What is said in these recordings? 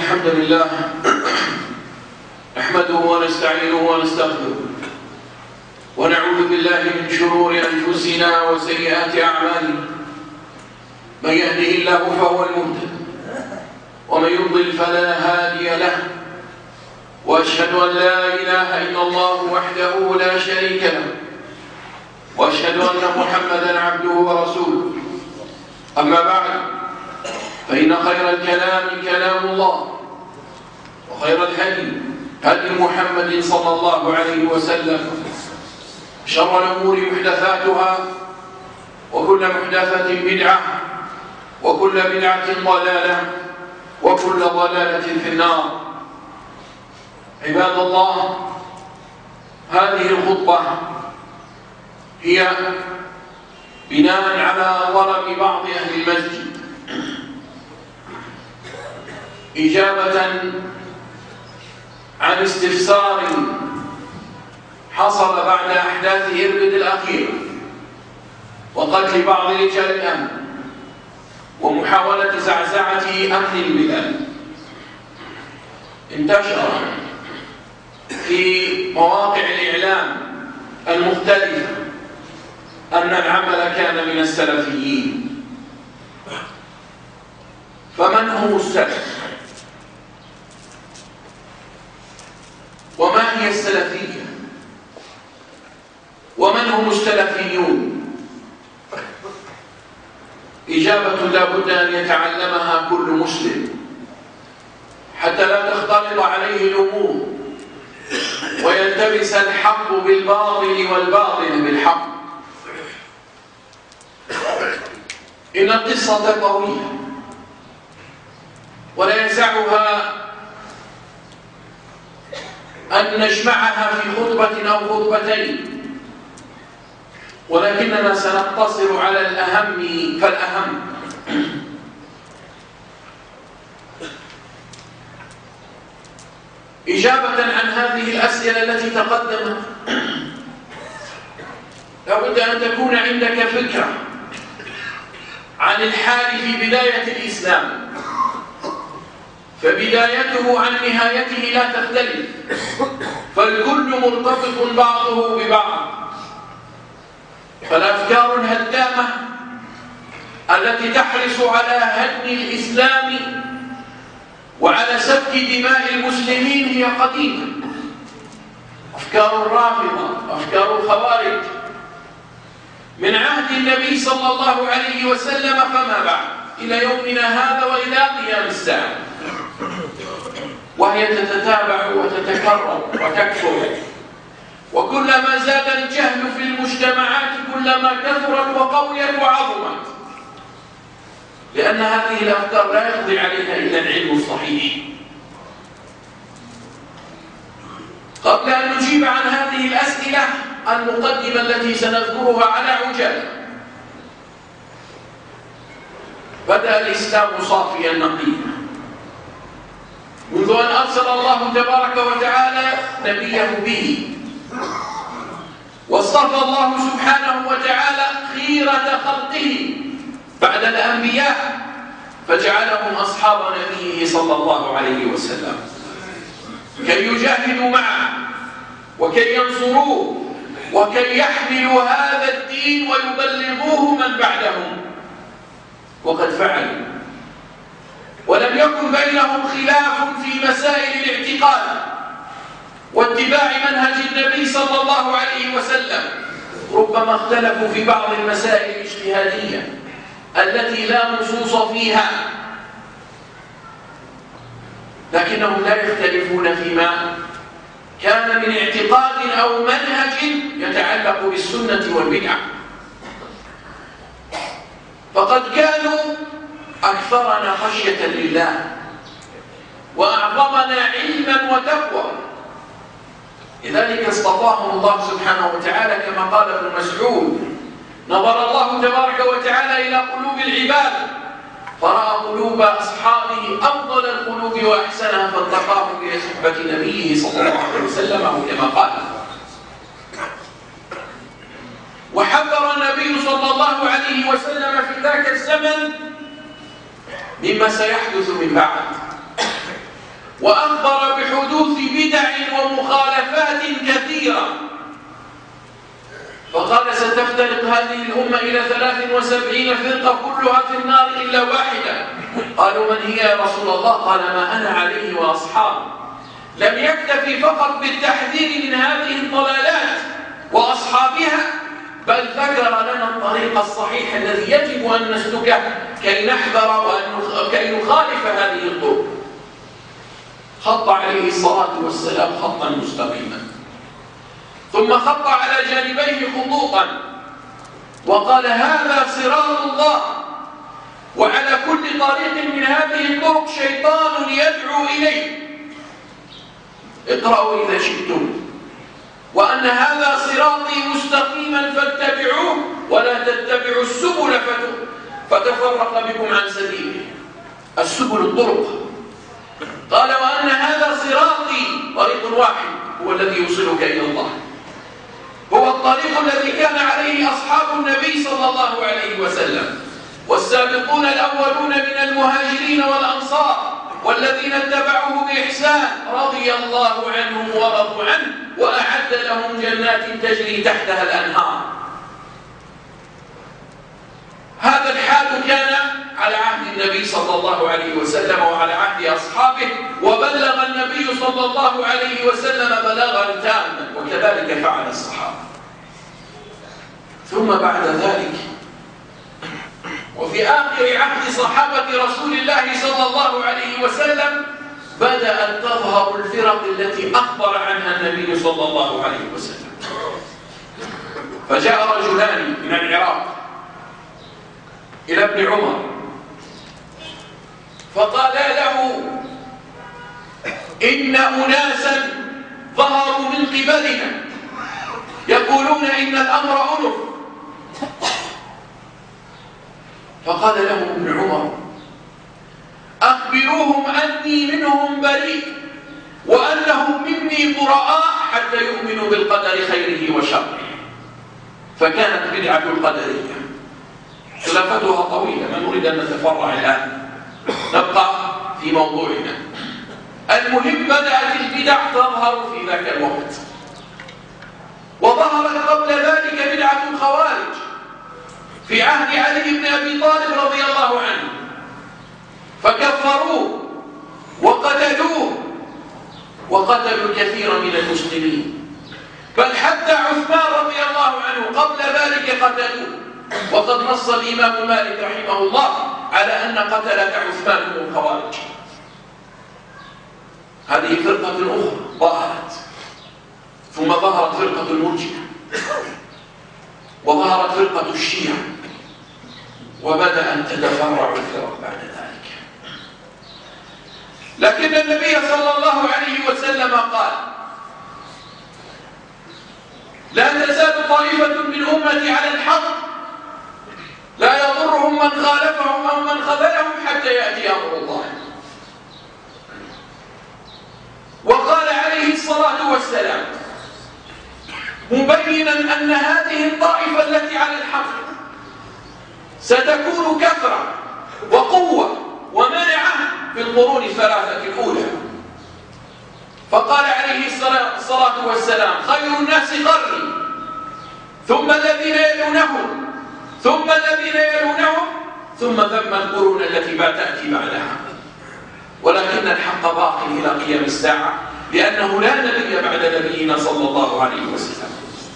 الحمد لله نحمده ونستعينه ونستغفره ونعوذ بالله من شرور أنفسنا وسيئات أعمالنا. من يهده الله فهو المهتد ومن يضلل فلا هادي له، وأشهد أن لا إله إلا الله وحده لا شريك له، وأشهد أن محمدًا عبده ورسوله. أما بعد، فإن خير الكلام كلام الله، وخير الهدي هدي محمد صلى الله عليه وسلم، شر الأمور محدثاتها، وكل محدثة بدعة، وكل بدعة ضلالة، وكل ضلالة في النار. عباد الله، هذه الخطبة هي بناء على طلب بعض أهل المسجد إجابة عن استفسار حصل بعد أحداث إربد الأخيرة وقتل بعض رجال الأمن ومحاولة زعزعة أمن البلاد. انتشر في مواقع الإعلام المختلفة أن العمل كان من السلفيين. فمن هم السلف؟ وما هي السلفية؟ ومن هم السلفيون؟ إجابة لا بد أن يتعلمها كل مسلم حتى لا تختلط عليه الأمور ويلتبس الحق بالباطل والباطل بالحق. إن القصة طويلة ولا يسعها أن نجمعها في خطبة أو خطبتين، ولكننا سنقتصر على الأهم فالأهم. إجابة عن هذه الأسئلة التي تقدمت، لابد أن تكون عندك فكرة عن الحال في بداية الإسلام، فبدايته عن نهايته لا تختلف، فالكل مرتبط بعضه ببعض. فالأفكار الهدامة التي تحرص على هدم الإسلام وعلى سفك دماء المسلمين هي قديمة. أفكار الرافضة، أفكار الخوارج من عهد النبي صلى الله عليه وسلم فما بعد إلى يومنا هذا وإلى قيام الساعة، وهي تتتابع وتتكرر وتكثر، وكلما زاد الجهل في المجتمعات كلما كثرت وقويت وعظمت، لأن هذه الأفكار لا يقضي عليها إلا العلم الصحيح. قبل أن نجيب عن هذه الأسئلة المقدمة التي سنذكرها على عجالة، بدأ الإسلام صافيا نقيا منذ أن أرسل الله تبارك وتعالى نبيه به، واصطفى الله سبحانه وتعالى خيرة خلقه بعد الأنبياء فجعلهم أصحاب نبيه صلى الله عليه وسلم كي يجاهدوا معه وكي ينصروه وكي يحملوا هذا الدين ويبلغوه من بعدهم، وقد فعلوا، ولم يكن بينهم خلاف في مسائل الاعتقاد واتباع منهج النبي صلى الله عليه وسلم. ربما اختلفوا في بعض المسائل الاجتهادية التي لا نصوص فيها، لكنهم لا يختلفون فيما كان من اعتقاد أو منهج يتعلق بالسنة والبدعة. فقد كانوا أكثرنا خشية لله وأعظمنا علما وتقوى، لذلك اصطفاهم الله سبحانه وتعالى كما قال ابن مسعود: نظر الله تبارك وتعالى إلى قلوب العباد فرأى قلوب أصحابه أفضل القلوب وأحسنها فالتقاهم بصحبة نبيه صلى الله عليه وسلم أو كما قال. وحذر النبي صلى الله عليه وسلم في ذاك الزمن مما سيحدث من بعد، وأخبر بحدوث بدع ومخالفات كثيرة، فقال ستفترق هذه الأمة إلى 73 فرقة كلها في النار إلا واحدة. قالوا من هي يا رسول الله؟ قال ما أنا عليه وأصحابي. لم يكتفي فقط بالتحذير من هذه الضلالات وأصحابها، بل ذكر لنا الطريق الصحيح الذي يجب أن نسلكه كي نحذر وكي نخالف هذه الطرق. خط عليه الصلاة والسلام خطا مستقيما، ثم خط على جانبيه خطوطا وقال هذا صراط الله، وعلى كل طريق من هذه الطرق شيطان يدعو إليه، اقرأوا إذا شئتم، وأن هذا صراطي مستقيما فاتبعوه ولا تتبعوا السبل فتفرق بكم عن سبيله. السبل الطرق. قال وأن هذا صراطي، طريق واحد هو الذي يوصلك إلى الله، هو الطريق الذي كان عليه أصحاب النبي صلى الله عليه وسلم والسابقون الأولون من المهاجرين والأنصار والذين اتبعوه بإحسان رضي الله عنهم ورضوا عنه وأعد لهم جنات تجري تحتها الأنهار. هذا الحال كان على عهد النبي صلى الله عليه وسلم وعلى عهد أصحابه، وبلغ النبي صلى الله عليه وسلم بلاغا تاما، وكذلك فعل الصحابة. ثم بعد ذلك وفي آخر عهد صحابة رسول الله صلى الله عليه وسلم بدأت تظهر الفرق التي أخبر عنها النبي صلى الله عليه وسلم. فجاء رجلان من العراق إلى ابن عمر فقالا له إن أناسا ظهروا من قبلنا يقولون إن الأمر أنف. فقال لهم ابن عمر أخبروهم أني منهم بريء وأنهم مني براء حتى يؤمنوا بالقدر خيره وشره. فكانت بدعة القدرية خلافتها طويلة، ما نريد أن نتفرع الآن، نبقى في موضوعنا. المهم بدأت البدع تظهر في ذاك الوقت، وظهرت قبل ذلك بدعة الخوارج في عهد علي بن أبي طالب رضي الله عنه، فكفروه وقتلوه وقتلوا كثيرا من المسلمين، بل حتى عثمان رضي الله عنه قبل ذلك قتلوه. وقد نص الإمام مالك رحمه الله على أن قتلة عثمان هم الخوارج. هذه فرقة أخرى ظهرت، ثم ظهرت فرقة المرجئة، وظهرت فرقة الشيعة، وبدأت تتفرع الفرق بعد ذلك. لكن النبي صلى الله عليه وسلم قال لا تزال طائفة من أمتي على الحق لا يضرهم من خالفهم أو من خذلهم حتى يأتي أمر الله. وقال عليه الصلاة والسلام مبينا أن هذه الطائفة التي على الحق ستكون كثرة وقوة ومنعة في القرون الثلاثة الأولى. فقال عليه الصلاة والسلام خير الناس قرني ثم الذين يلونهم ثم الذين يلونهم ثم القرون التي تأتي بعدها. ولكن الحق باق إلى قيام الساعة، لأنه لا نبي بعد نبينا صلى الله عليه وسلم.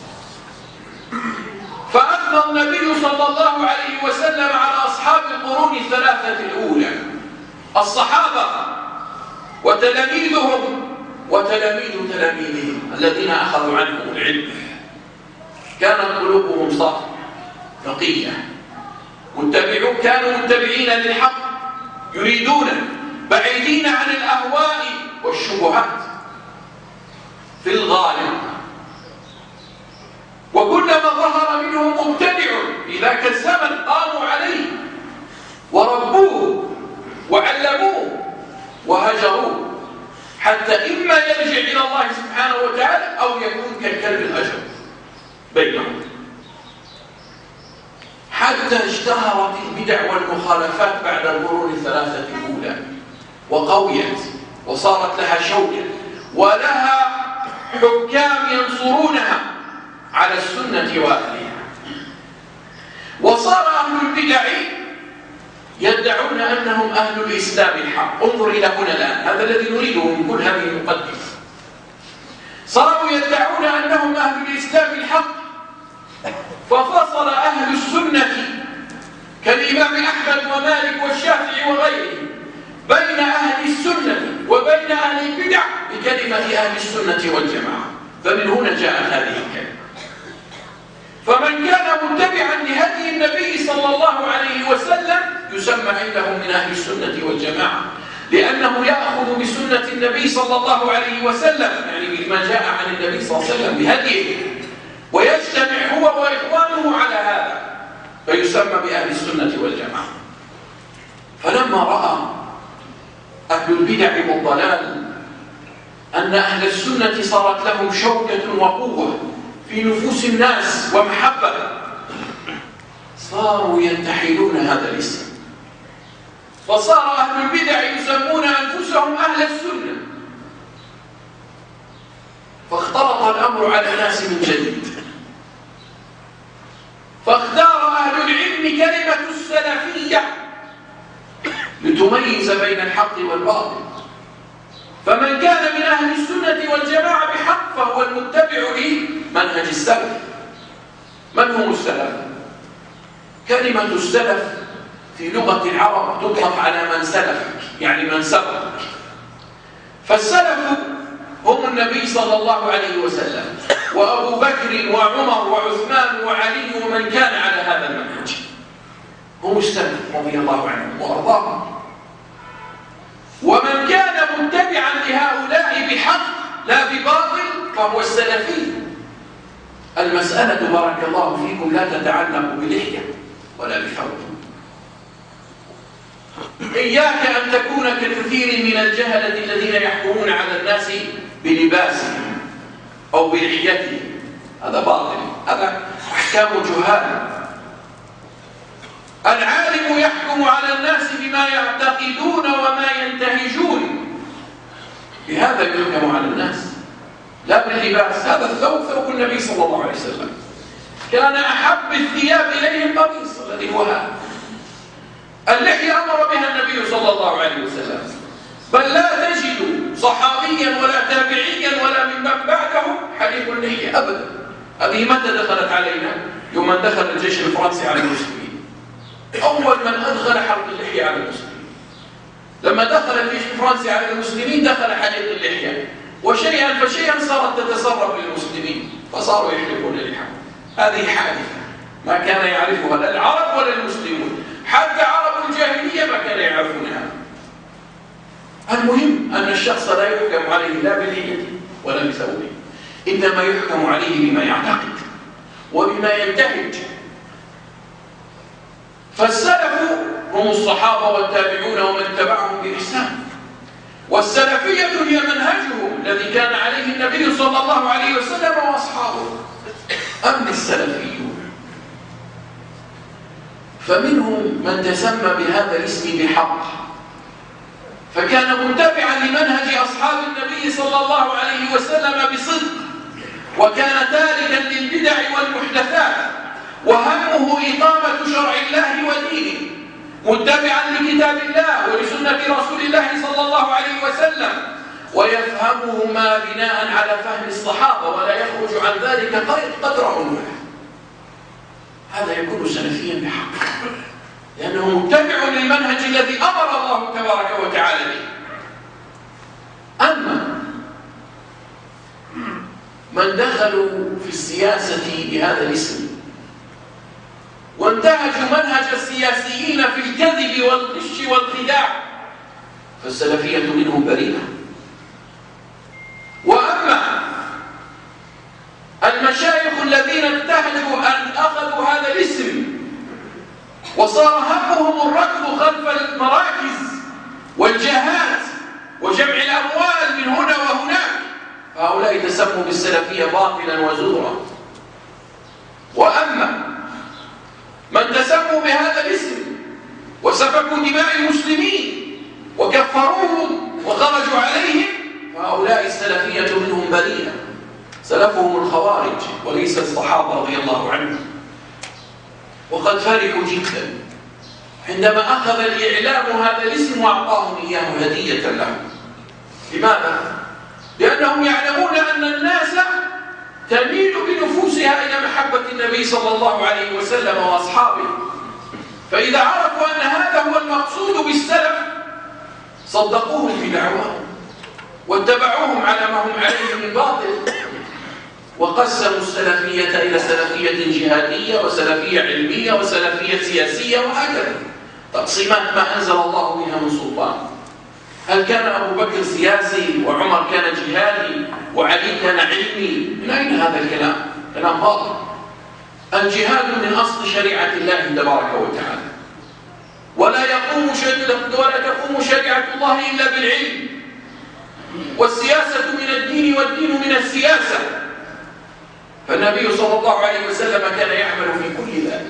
فأثنى النبي صلى الله عليه وسلم على أصحاب القرون الثلاثة الأولى، الصحابة وتلاميذهم وتلاميذ تلاميذهم الذين أخذوا عنهم العلم. كانت قلوبهم صافية نقية، كانوا متبعين للحق، يريدون بعيدين عن الأهواء والشبهات في الغالب. وكلما ظهر منهم مبتدع في ذاك الزمن قاموا عليه وربوه وعلموه وهجروه، حتى إما يرجع إلى الله سبحانه وتعالى أو يكون كالكلب الأجر بينهم. حتى اشتهرت البدع والمخالفات بعد القرون الثلاثة الأولى وقويت وصارت لها شوكة ولها حكام ينصرونها على السنة وأهلها. وصار أهل البدع يدعون أنهم أهل الإسلام الحق. انظر إلى هنا الآن، هذا الذي نريده من كل هذه المقدمة. صاروا يدعون أنهم أهل الإسلام الحق، ففصل أهل السنة كالإمام أحمد ومالك والشافعي وغيرهم بين أهل السنة وبين أهل البدع بكلمة أهل السنة والجماعة. فمن هنا جاءت هذه الكلمة. فمن كان متبعا لهدي النبي صلى الله عليه وسلم يسمى عندهم من أهل السنة والجماعة، لأنه يأخذ بسنة النبي صلى الله عليه وسلم، يعني بما جاء عن النبي صلى الله عليه وسلم بهديه، ويجتمع هو وإخوانه على هذا فيسمى بأهل السنة والجماعة. فلما رأى أهل البدع والضلال أن أهل السنة صارت لهم شوكة وقوة في نفوس الناس ومحبة، صاروا ينتحلون هذا الاسم، فصار أهل البدع يسمون أنفسهم أهل السنة، فاختلط الأمر على الناس من جديد. فاختار أهل العلم كلمة السلفية لتميز بين الحق والباطل. فمن كان من أهل السنة والجماعة بحق فهو المتبع لمنهج السلف. من هم السلف؟ كلمة السلف في لغة العرب تطلق على من سلف، يعني من سبق. فالسلف هم النبي صلى الله عليه وسلم وأبو بكر وعمر وعثمان وعلي ومن كان على هذا المنهج، هم السلف رضي الله عنهم وأرضاهم. ومن كان متبعا لهؤلاء بحق لا بباطل فهو السلفي. المسألة بارك الله فيكم لا تتعلق بلحية ولا بثوب. إياك أن تكون ككثير من الجهلة الذين يحكمون على الناس بلباسهم أو بلحيتهم، هذا باطل، هذا أحكام جهال. العالم يحكم على الناس بما يعتقدون وما ينتهجون، بهذا يحكم على الناس لا باللباس. هذا الثوب ثوب النبي صلى الله عليه وسلم، كان أحب الثياب إليه القميص الذي هو هذا. اللحية أمر بها النبي صلى الله عليه وسلم، بل لا تجد صحابيا ولا تابعيا ولا من بعده حليق اللحية أبدا. هذه متى دخلت علينا؟ يوم أن دخل الجيش الفرنسي على المسلمين، أول من أدخل حلق اللحية على المسلمين. لما دخل الجيش الفرنسي على المسلمين دخل حلق اللحية، وشيئا فشيئا صارت تتسرب للمسلمين فصاروا يحلقون اللحى. هذه حادثة ما كان يعرفها لا العرب ولا المسلمون، حتى عرب الجاهلية ما كانوا يعرفونها. المهم أن الشخص لا يحكم عليه لا بلحيته ولا بثوبه، إنما يحكم عليه بما يعتقد وبما ينتهج. فالسلف هم الصحابة والتابعون ومن تبعهم بإحسان، والسلفية هي منهجهم الذي كان عليه النبي صلى الله عليه وسلم وأصحابه. أما السلفيون فمنهم من تسمى بهذا الاسم بحق، فكان متبعا لمنهج أصحاب النبي صلى الله عليه وسلم بصدق، وكان تاركا للبدع والمحدثات، وهمه إقامة شرع الله ودينه، متبعا لكتاب الله ولسنة رسول الله صلى الله عليه وسلم، ويفهمهما بناء على فهم الصحابة ولا يخرج عن ذلك قدر علوه. هذا يكون سلفيا بحق، لأنه متبع للمنهج الذي أمر الله تبارك وتعالى به. أما من دخلوا في السياسة بهذا الاسم وانتهجوا منهج السياسيين في الكذب والغش والخداع فالسلفية منهم بريئة. وأما المشايخ الذين انتهجوا أن أخذوا هذا الاسم وصار همهم الركض خلف المراكز والجهات وجمع الأموال من هنا وهناك، فهؤلاء تسموا بالسلفية باطلا وزورا. وأما من تسموا بهذا الاسم وسفكوا دماء المسلمين وكفروهم وخرجوا عليهم، فهؤلاء السلفية منهم بريئة، سلفهم الخوارج وليس الصحابة رضي الله عنهم. وقد فرحوا جدا عندما أخذ الإعلام هذا الاسم وأعطاهم إياه هدية لهم. لماذا؟ لأنهم يعلمون أن الناس تميل بنفوسها إلى محبة النبي صلى الله عليه وسلم وأصحابه، فإذا عرفوا أن هذا هو المقصود بالسلف صدقوهم في دعواهم واتبعوهم على ما هم عليه من باطل. وقسموا السلفية إلى سلفية جهادية وسلفية علمية وسلفية سياسية وهكذا، تقسيمات ما أنزل الله بها من سلطان. هل كان أبو بكر سياسي وعمر كان جهادي وعلي كان علمي؟ من أين هذا الكلام؟ كلام باطل. الجهاد من أصل شريعة الله تبارك وتعالى، ولا تقوم شريعة الله إلا بالعلم، والسياسة من الدين والدين من السياسة. فالنبي صلى الله عليه وسلم كان يعمل في كل ذلك،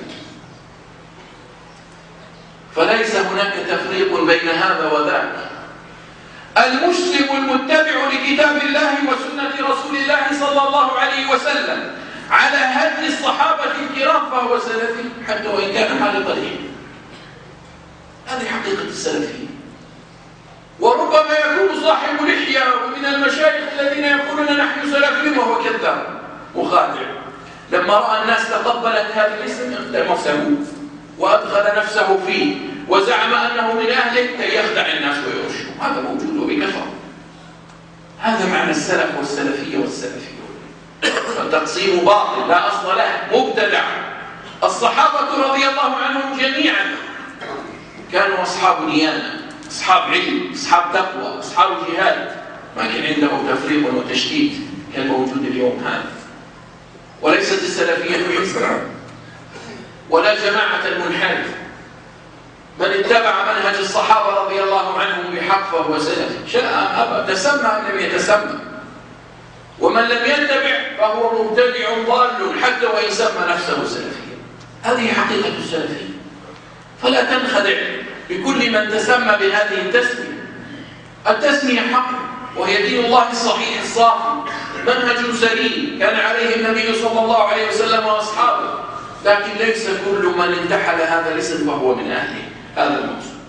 فليس هناك تفريق بين هذا وذاك. المسلم المتبع لكتاب الله وسنة رسول الله صلى الله عليه وسلم على هدي الصحابة الكرام فهو سلفي حتى وإن كان حالق العلم. هذه حقيقة السلفية. وربما يكون صاحب لحية ومن المشايخ الذين يقولون نحن سلفيون وهو كذاب مخادع. لما رأى الناس تقبلت هذا الاسم التمسه وأدخل نفسه فيه وزعم أنه من أهله كي يخدع الناس ويرشهم. هذا موجود بكثرة. هذا معنى السلف والسلفية والسلفية. فالتقسيم باطل لا أصل له، مبتدع. الصحابة رضي الله عنهم جميعا كانوا أصحاب ديانة، أصحاب علم، أصحاب تقوى، أصحاب جهاد، ما كان عنده تفريق وتشتيت كالموجود اليوم هذا. وليست السلفية حزبا ولا جماعة منحرف. من اتبع منهج الصحابة رضي الله عنهم بحق فهو سلفي، شاء أم أبى، تسمى أم لم يتسمى. ومن لم يتبع فهو مبتدع ضال حتى وإن سمى نفسه سلفيا. هذه حقيقة السلفية. فلا تنخدع بكل من تسمى بهذه التسمية. التسمية حق، وهي دين الله الصحيح الصافي، منهج سليم كان عليه النبي صلى الله عليه وسلم وأصحابه، لكن ليس كل من انتحل هذا الاسم فهو من أهله. هذا المقصود.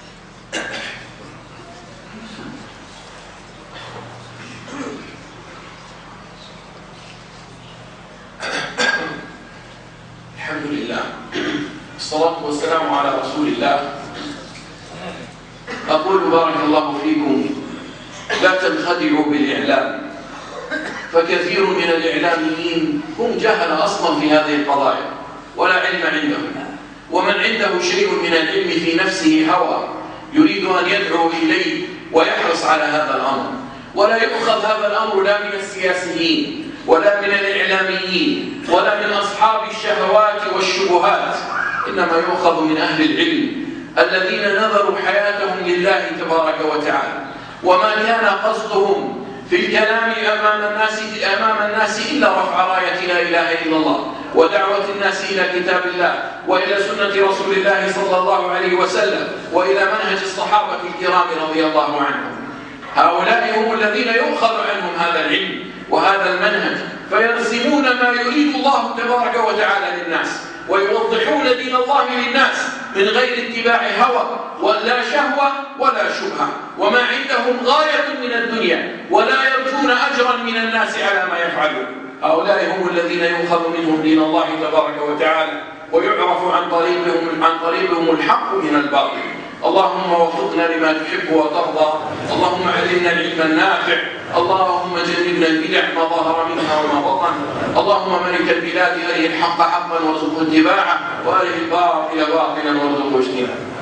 الحمد لله، الصلاة والسلام على رسول الله. أقول بارك الله فيكم لا تنخدعوا بالإعلام، فكثير من الإعلاميين هم جهل أصلا في هذه القضايا ولا علم عندهم، ومن عنده شيء من العلم في نفسه هوى يريد أن يدعو إليه ويحرص على هذا الأمر. ولا يؤخذ هذا الأمر لا من السياسيين ولا من الإعلاميين ولا من أصحاب الشهوات والشبهات، إنما يؤخذ من أهل العلم الذين نذروا حياتهم لله تبارك وتعالى، وما كان قصدهم في الكلام أمام الناس إلا رفع راية لا إله إلا الله ودعوة الناس إلى كتاب الله وإلى سنة رسول الله صلى الله عليه وسلم وإلى منهج الصحابة الكرام رضي الله عنهم. هؤلاء هم الذين يؤخذ عنهم هذا العلم وهذا المنهج، فيرسمون ما يريد الله تبارك وتعالى للناس، ويوضحون دين الله للناس من غير اتباع هوى ولا شهوة ولا شبهة، وما عندهم غاية من الدنيا ولا يرجون أجرا من الناس على ما يفعلون. هؤلاء هم الذين يؤخذ منهم دين الله تبارك وتعالى ويعرف عن طريقهم الحق من الباطل. اللهم وفقنا لما تحب وترضى، اللهم علمنا العلم النافع، اللهم جنبنا البدع ما ظهر منها وما بطن، اللهم ملك البلاد أره الحق حقا وارزقه اتباعه وأره الباطل باطلا وارزقه اجتنابه.